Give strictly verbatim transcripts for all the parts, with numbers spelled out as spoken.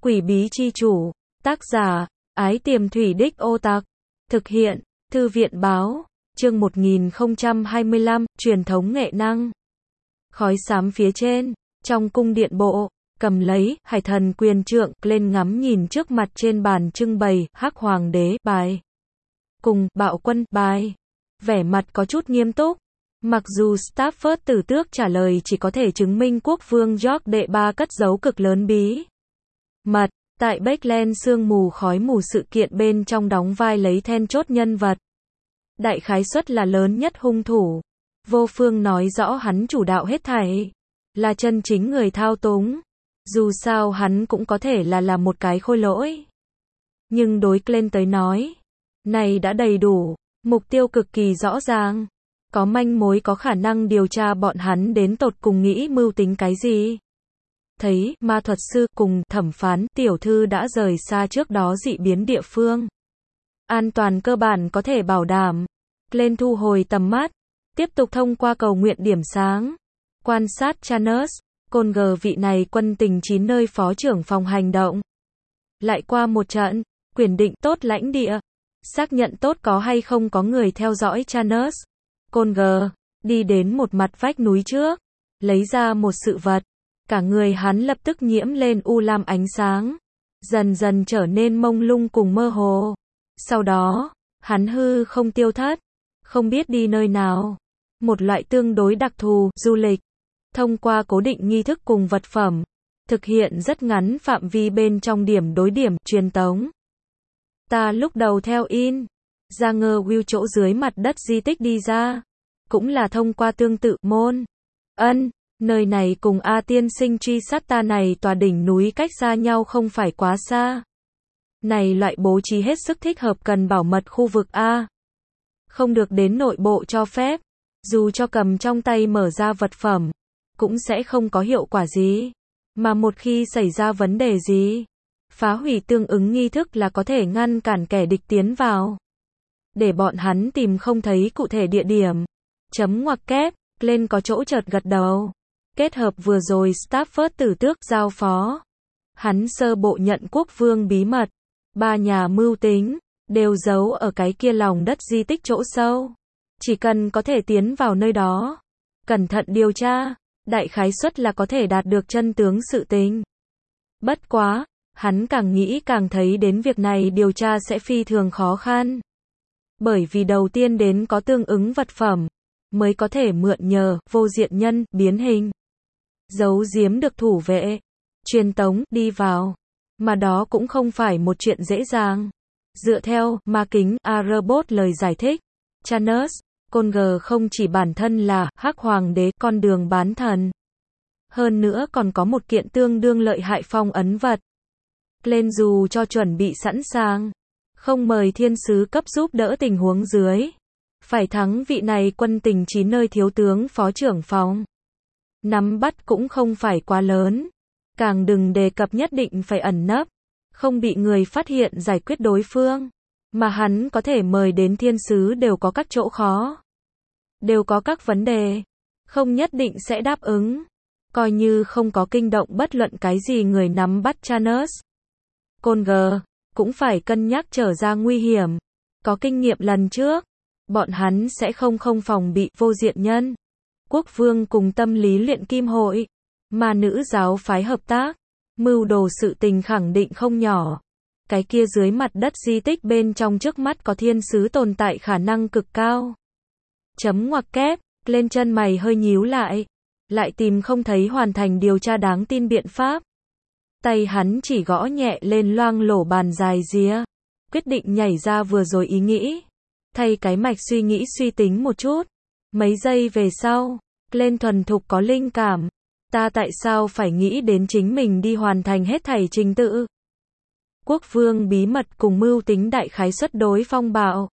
Quỷ bí chi chủ, tác giả, Ái Tiềm Thủy Đích Ô Tặc, thực hiện, Thư viện báo, chương một nghìn không trăm hai mươi lăm, truyền thống nghệ năng. Khói xám phía trên, trong cung điện bộ, cầm lấy, hải thần quyền trượng, lên ngắm nhìn trước mặt trên bàn trưng bày, Hắc Hoàng đế, bài. Cùng, bạo quân, bài. Vẻ mặt có chút nghiêm túc. Mặc dù Stafford tử tước trả lời chỉ có thể chứng minh quốc vương George đệ ba cất giấu cực lớn bí mật, tại Backland sương mù khói mù sự kiện bên trong đóng vai lấy then chốt nhân vật. Đại khái suất là lớn nhất hung thủ. Vô phương nói rõ hắn chủ đạo hết thảy, là chân chính người thao túng. Dù sao hắn cũng có thể là là một cái khôi lỗi. Nhưng đối Glenn tới nói, này đã đầy đủ, mục tiêu cực kỳ rõ ràng. Có manh mối có khả năng điều tra bọn hắn đến tột cùng nghĩ mưu tính cái gì. Thấy, ma thuật sư cùng thẩm phán tiểu thư đã rời xa trước đó dị biến địa phương. An toàn cơ bản có thể bảo đảm. Lên thu hồi tầm mắt, tiếp tục thông qua cầu nguyện điểm sáng. Quan sát Chanus, Conger vị này quân tình chín nơi phó trưởng phòng hành động. Lại qua một trận, quyền định tốt lãnh địa. Xác nhận tốt có hay không có người theo dõi Chanus. Conger, đi đến một mặt vách núi trước, lấy ra một sự vật. Cả người hắn lập tức nhiễm lên u lam ánh sáng, dần dần trở nên mông lung cùng mơ hồ. Sau đó, hắn hư không tiêu thất, không biết đi nơi nào. Một loại tương đối đặc thù, du lịch, thông qua cố định nghi thức cùng vật phẩm, thực hiện rất ngắn phạm vi bên trong điểm đối điểm, truyền tống. Ta lúc đầu theo in, ra ngơ Will chỗ dưới mặt đất di tích đi ra, cũng là thông qua tương tự môn. Ân, nơi này cùng A tiên sinh truy sát ta này tòa đỉnh núi cách xa nhau không phải quá xa. Này loại bố trí hết sức thích hợp cần bảo mật khu vực A. Không được đến nội bộ cho phép, dù cho cầm trong tay mở ra vật phẩm, cũng sẽ không có hiệu quả gì. Mà một khi xảy ra vấn đề gì, phá hủy tương ứng nghi thức là có thể ngăn cản kẻ địch tiến vào. Để bọn hắn tìm không thấy cụ thể địa điểm. Chấm ngoặc kép, lên có chỗ chợt gật đầu. Kết hợp vừa rồi Stafford tử tước giao phó. Hắn sơ bộ nhận quốc vương bí mật. Ba nhà mưu tính, đều giấu ở cái kia lòng đất di tích chỗ sâu. Chỉ cần có thể tiến vào nơi đó, cẩn thận điều tra, đại khái suất là có thể đạt được chân tướng sự tình. Bất quá, hắn càng nghĩ càng thấy đến việc này điều tra sẽ phi thường khó khăn. Bởi vì đầu tiên đến có tương ứng vật phẩm, mới có thể mượn nhờ, vô diện nhân, biến hình. Giấu giếm được thủ vệ, truyền tống, đi vào. Mà đó cũng không phải một chuyện dễ dàng. Dựa theo, ma kính, A-robot lời giải thích, Chanus, Conger không chỉ bản thân là, Hắc Hoàng đế, con đường bán thần. Hơn nữa còn có một kiện tương đương lợi hại phong ấn vật. Lên dù cho chuẩn bị sẵn sàng, không mời thiên sứ cấp giúp đỡ tình huống dưới. Phải thắng vị này quân tình chín nơi thiếu tướng phó trưởng phòng. Nắm bắt cũng không phải quá lớn. Càng đừng đề cập nhất định phải ẩn nấp. Không bị người phát hiện giải quyết đối phương. Mà hắn có thể mời đến thiên sứ đều có các chỗ khó. Đều có các vấn đề. Không nhất định sẽ đáp ứng. Coi như không có kinh động bất luận cái gì người nắm bắt Chanus. Conger, cũng phải cân nhắc trở ra nguy hiểm. Có kinh nghiệm lần trước. Bọn hắn sẽ không không phòng bị vô diện nhân. Quốc vương cùng tâm lý luyện kim hội. Mà nữ giáo phái hợp tác. Mưu đồ sự tình khẳng định không nhỏ. Cái kia dưới mặt đất di tích bên trong trước mắt có thiên sứ tồn tại khả năng cực cao. Chấm ngoặc kép, lên chân mày hơi nhíu lại. Lại tìm không thấy hoàn thành điều tra đáng tin biện pháp. Tay hắn chỉ gõ nhẹ lên loang lổ bàn dài rìa. Quyết định nhảy ra vừa rồi ý nghĩ. Thay cái mạch suy nghĩ suy tính một chút. Mấy giây về sau, lên thuần thục có linh cảm. Ta tại sao phải nghĩ đến chính mình đi hoàn thành hết thảy trình tự? Quốc vương bí mật cùng mưu tính đại khái suất đối phong bạo.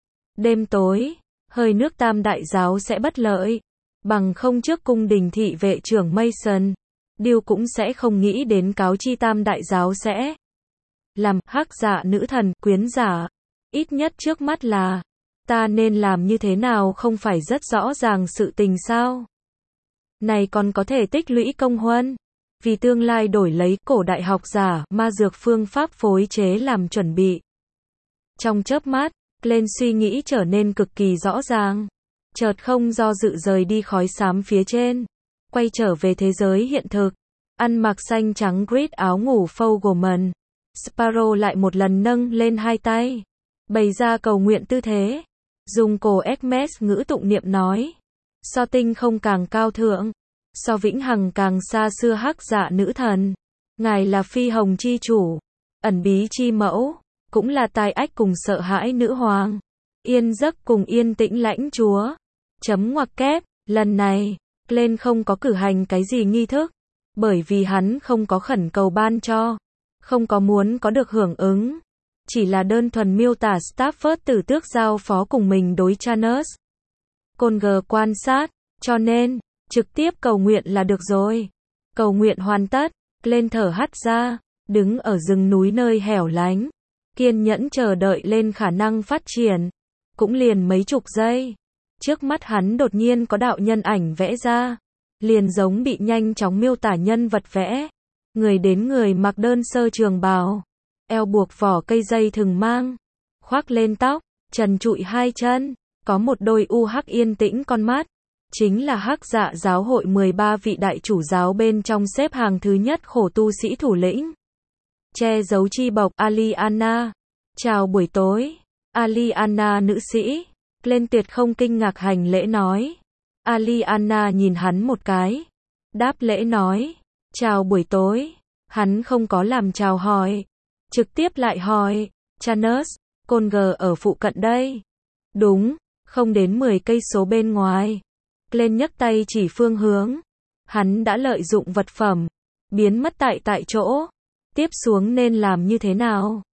Đêm tối, hơi nước tam đại giáo sẽ bất lợi. Bằng không trước cung đình thị vệ trưởng Mason, Điều cũng sẽ không nghĩ đến cáo chi tam đại giáo sẽ làm hắc dạ nữ thần, quyến giả. Ít nhất trước mắt là, ta nên làm như thế nào không phải rất rõ ràng sự tình sao? Này còn có thể tích lũy công huân. vì tương lai đổi lấy cổ đại học giả ma dược phương pháp phối chế làm chuẩn bị. Trong chớp mắt, Glenn suy nghĩ trở nên cực kỳ rõ ràng. Chợt không do dự rời đi khói xám phía trên, quay trở về thế giới hiện thực. Ăn mặc xanh trắng grid áo ngủ Fogelman, Sparrow lại một lần nâng lên hai tay, bày ra cầu nguyện tư thế, dùng cổ Hermes ngữ tụng niệm nói: so tinh không càng cao thượng, so vĩnh hằng càng xa xưa hắc dạ nữ thần, ngài là phi hồng chi chủ, ẩn bí chi mẫu, cũng là tai ách cùng sợ hãi nữ hoàng, yên giấc cùng yên tĩnh lãnh chúa. Chấm ngoặc kép, lần này, Glenn không có cử hành cái gì nghi thức, bởi vì hắn không có khẩn cầu ban cho, không có muốn có được hưởng ứng, chỉ là đơn thuần miêu tả Stafford tử tước giao phó cùng mình đối Chanus. Conger quan sát, cho nên, trực tiếp cầu nguyện là được rồi. Cầu nguyện hoàn tất, Glenn thở hắt ra, đứng ở rừng núi nơi hẻo lánh, kiên nhẫn chờ đợi lên khả năng phát triển. Cũng liền mấy chục giây, trước mắt hắn đột nhiên có đạo nhân ảnh vẽ ra, liền giống bị nhanh chóng miêu tả nhân vật vẽ. Người đến người mặc đơn sơ trường bào, eo buộc vỏ cây dây thừng mang, khoác lên tóc, trần trụi hai chân, có một đôi u hắc yên tĩnh con mắt, chính là Hắc Dạ giáo hội mười ba vị đại chủ giáo bên trong xếp hàng thứ nhất khổ tu sĩ thủ lĩnh. Che giấu chi bộc Aliana. Chào buổi tối, Aliana nữ sĩ. Glenn tuyệt không kinh ngạc hành lễ nói. Aliana nhìn hắn một cái, đáp lễ nói, chào buổi tối. Hắn không có làm chào hỏi, trực tiếp lại hỏi, Chanus, Conger ở phụ cận đây. Đúng, không đến mười cây số bên ngoài. Glenn nhấc tay chỉ phương hướng. Hắn đã lợi dụng vật phẩm, biến mất tại tại chỗ. Tiếp xuống nên làm như thế nào?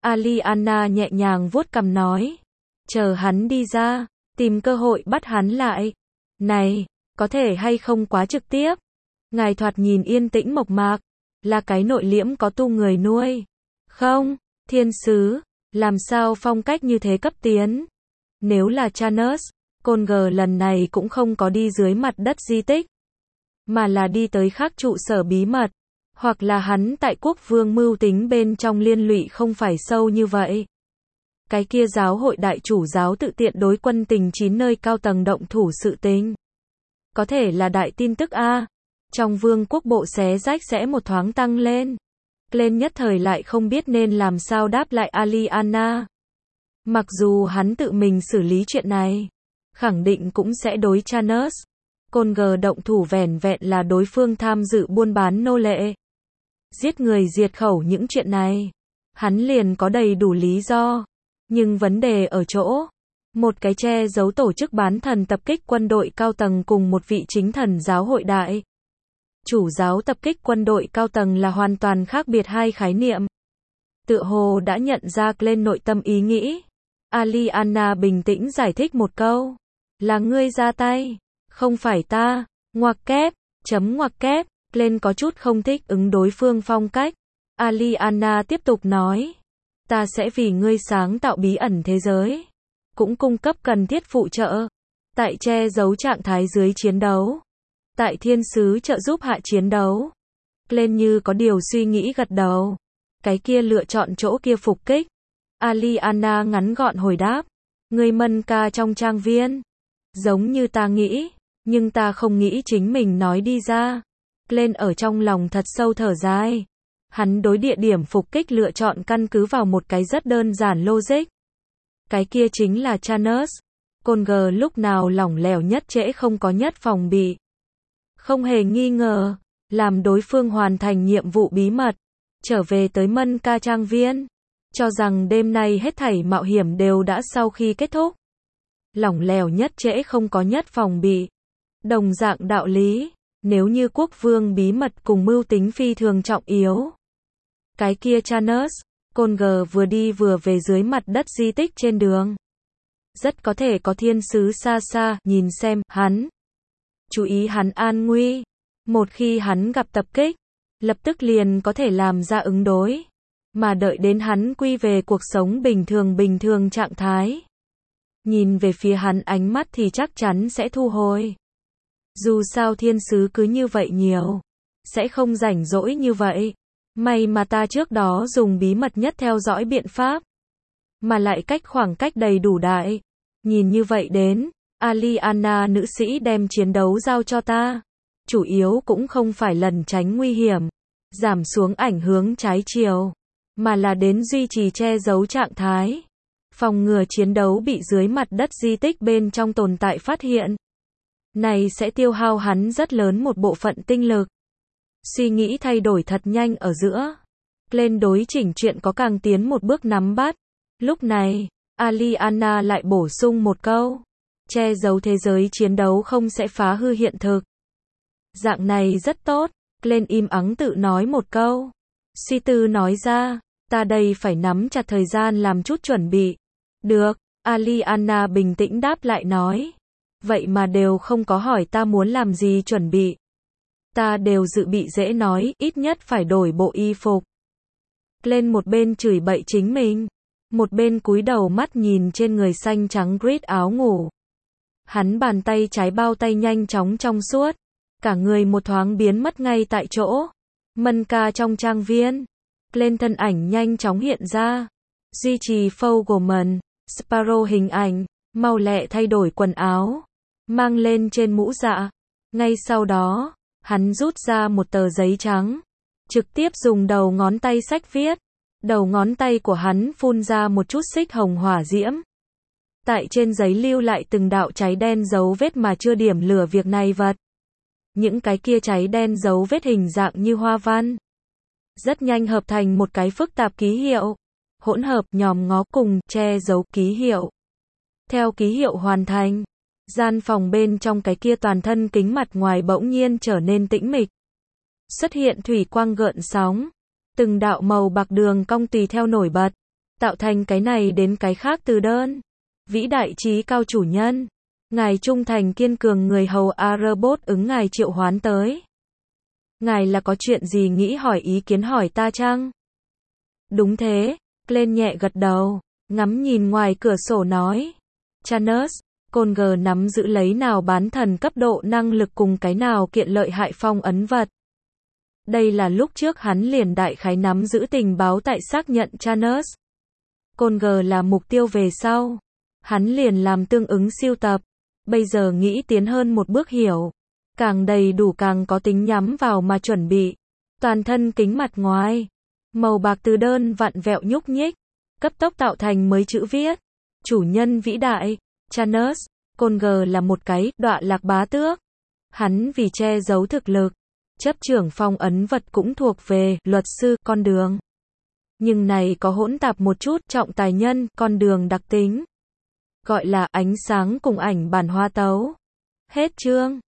Aliana nhẹ nhàng vuốt cằm nói. Chờ hắn đi ra, tìm cơ hội bắt hắn lại. Này, có thể hay không quá trực tiếp? Ngài thoạt nhìn yên tĩnh mộc mạc, là cái nội liễm có tu người nuôi. Không, thiên sứ, làm sao phong cách như thế cấp tiến? Nếu là Chanus, Conger lần này cũng không có đi dưới mặt đất di tích, mà là đi tới khác trụ sở bí mật, hoặc là hắn tại quốc vương mưu tính bên trong liên lụy không phải sâu như vậy. Cái kia giáo hội đại chủ giáo tự tiện đối quân tình chín nơi cao tầng động thủ sự tình. Có thể là đại tin tức a. Trong vương quốc bộ xé rách sẽ một thoáng tăng lên. Glenn nhất thời lại không biết nên làm sao đáp lại Aliana. Mặc dù hắn tự mình xử lý chuyện này, khẳng định cũng sẽ đối Chanus. Conger động thủ vẻn vẹn là đối phương tham dự buôn bán nô lệ, giết người diệt khẩu những chuyện này, hắn liền có đầy đủ lý do. Nhưng vấn đề ở chỗ, một cái che giấu tổ chức bán thần tập kích quân đội cao tầng cùng một vị chính thần giáo hội đại chủ giáo tập kích quân đội cao tầng là hoàn toàn khác biệt hai khái niệm. Tựa hồ đã nhận ra Glenn nội tâm ý nghĩ. Aliana bình tĩnh giải thích một câu. Là ngươi ra tay, không phải ta. Ngoặc kép, chấm ngoặc kép. Glenn có chút không thích ứng đối phương phong cách. Aliana tiếp tục nói. Ta sẽ vì ngươi sáng tạo bí ẩn thế giới, cũng cung cấp cần thiết phụ trợ. Tại che giấu trạng thái dưới chiến đấu, tại thiên sứ trợ giúp hạ chiến đấu. Glenn như có điều suy nghĩ gật đầu. Cái kia lựa chọn chỗ kia phục kích. Aliana ngắn gọn hồi đáp. Ngươi mân ca trong trang viên. Giống như ta nghĩ, nhưng ta không nghĩ chính mình nói đi ra. Glenn ở trong lòng thật sâu thở dài. Hắn đối địa điểm phục kích lựa chọn căn cứ vào một cái rất đơn giản logic. Cái kia chính là Chanus. Conger lúc nào lỏng lẻo nhất trễ không có nhất phòng bị. Không hề nghi ngờ, làm đối phương hoàn thành nhiệm vụ bí mật, trở về tới Mân Ca trang viên, cho rằng đêm nay hết thảy mạo hiểm đều đã sau khi kết thúc. Lỏng lẻo nhất trễ không có nhất phòng bị. Đồng dạng đạo lý, nếu như quốc vương bí mật cùng mưu tính phi thường trọng yếu. Cái kia Chanus, Conger vừa đi vừa về dưới mặt đất di tích trên đường. Rất có thể có thiên sứ xa xa, nhìn xem, hắn. Chú ý hắn an nguy. Một khi hắn gặp tập kích, lập tức liền có thể làm ra ứng đối. Mà đợi đến hắn quy về cuộc sống bình thường bình thường trạng thái. Nhìn về phía hắn ánh mắt thì chắc chắn sẽ thu hồi. Dù sao thiên sứ cứ như vậy nhiều. sẽ không rảnh rỗi như vậy. May mà ta trước đó dùng bí mật nhất theo dõi biện pháp, mà lại cách khoảng cách đầy đủ đại. Nhìn như vậy đến, Aliana nữ sĩ đem chiến đấu giao cho ta. Chủ yếu cũng không phải lẩn tránh nguy hiểm, giảm xuống ảnh hướng trái chiều, mà là đến duy trì che giấu trạng thái, phòng ngừa chiến đấu bị dưới mặt đất di tích bên trong tồn tại phát hiện. Này sẽ tiêu hao hắn rất lớn một bộ phận tinh lực. Suy nghĩ thay đổi thật nhanh ở giữa. Lên đối chỉnh chuyện có càng tiến một bước nắm bắt. Lúc này, Aliana lại bổ sung một câu. Che giấu thế giới chiến đấu không sẽ phá hư hiện thực. Dạng này rất tốt. Lên im ắng tự nói một câu. Suy tư nói ra, ta đây phải nắm chặt thời gian làm chút chuẩn bị. Được, Aliana bình tĩnh đáp lại nói. Vậy mà đều không có hỏi ta muốn làm gì chuẩn bị. Ta đều dự bị dễ nói, ít nhất phải đổi bộ y phục. Lên một bên chửi bậy chính mình, một bên cúi đầu mắt nhìn trên người xanh trắng grid áo ngủ. Hắn bàn tay trái bao tay nhanh chóng trong suốt, cả người một thoáng biến mất ngay tại chỗ. Mân ca trong trang viên, lên thân ảnh nhanh chóng hiện ra, duy trì Fogelman, Sparrow hình ảnh, mau lẹ thay đổi quần áo, mang lên trên mũ dạ. Ngay sau đó, hắn rút ra một tờ giấy trắng, trực tiếp dùng đầu ngón tay xách viết. Đầu ngón tay của hắn phun ra một chút xích hồng hỏa diễm. Tại trên giấy lưu lại từng đạo cháy đen dấu vết mà chưa điểm lửa việc này vật. Những cái kia cháy đen dấu vết hình dạng như hoa văn. Rất nhanh hợp thành một cái phức tạp ký hiệu. Hỗn hợp nhòm ngó cùng che giấu ký hiệu. Theo ký hiệu hoàn thành, gian phòng bên trong cái kia toàn thân kính mặt ngoài bỗng nhiên trở nên tĩnh mịch. Xuất hiện thủy quang gợn sóng. Từng đạo màu bạc đường cong tùy theo nổi bật, tạo thành cái này đến cái khác từ đơn. Vĩ đại trí cao chủ nhân, ngài trung thành kiên cường người hầu A-robot ứng ngài triệu hoán tới. Ngài là có chuyện gì nghĩ hỏi ý kiến hỏi ta chăng? Đúng thế, lên nhẹ gật đầu, ngắm nhìn ngoài cửa sổ nói. Chanus, Conger nắm giữ lấy nào bán thần cấp độ năng lực cùng cái nào kiện lợi hại phong ấn vật. Đây là lúc trước hắn liền đại khái nắm giữ tình báo tại xác nhận Chanus. Conger là mục tiêu về sau. Hắn liền làm tương ứng siêu tập. Bây giờ nghĩ tiến hơn một bước hiểu. Càng đầy đủ càng có tính nhắm vào mà chuẩn bị. Toàn thân kính mặt ngoài. Màu bạc từ đơn vặn vẹo nhúc nhích. Cấp tốc tạo thành mới chữ viết. Chủ nhân vĩ đại. Chanus. Conger là một cái đọa lạc bá tước. Hắn vì che giấu thực lực. Chấp trưởng phong ấn vật cũng thuộc về luật sư con đường. Nhưng này có hỗn tạp một chút trọng tài nhân con đường đặc tính. Gọi là ánh sáng cùng ảnh bản hoa tấu. Hết chương.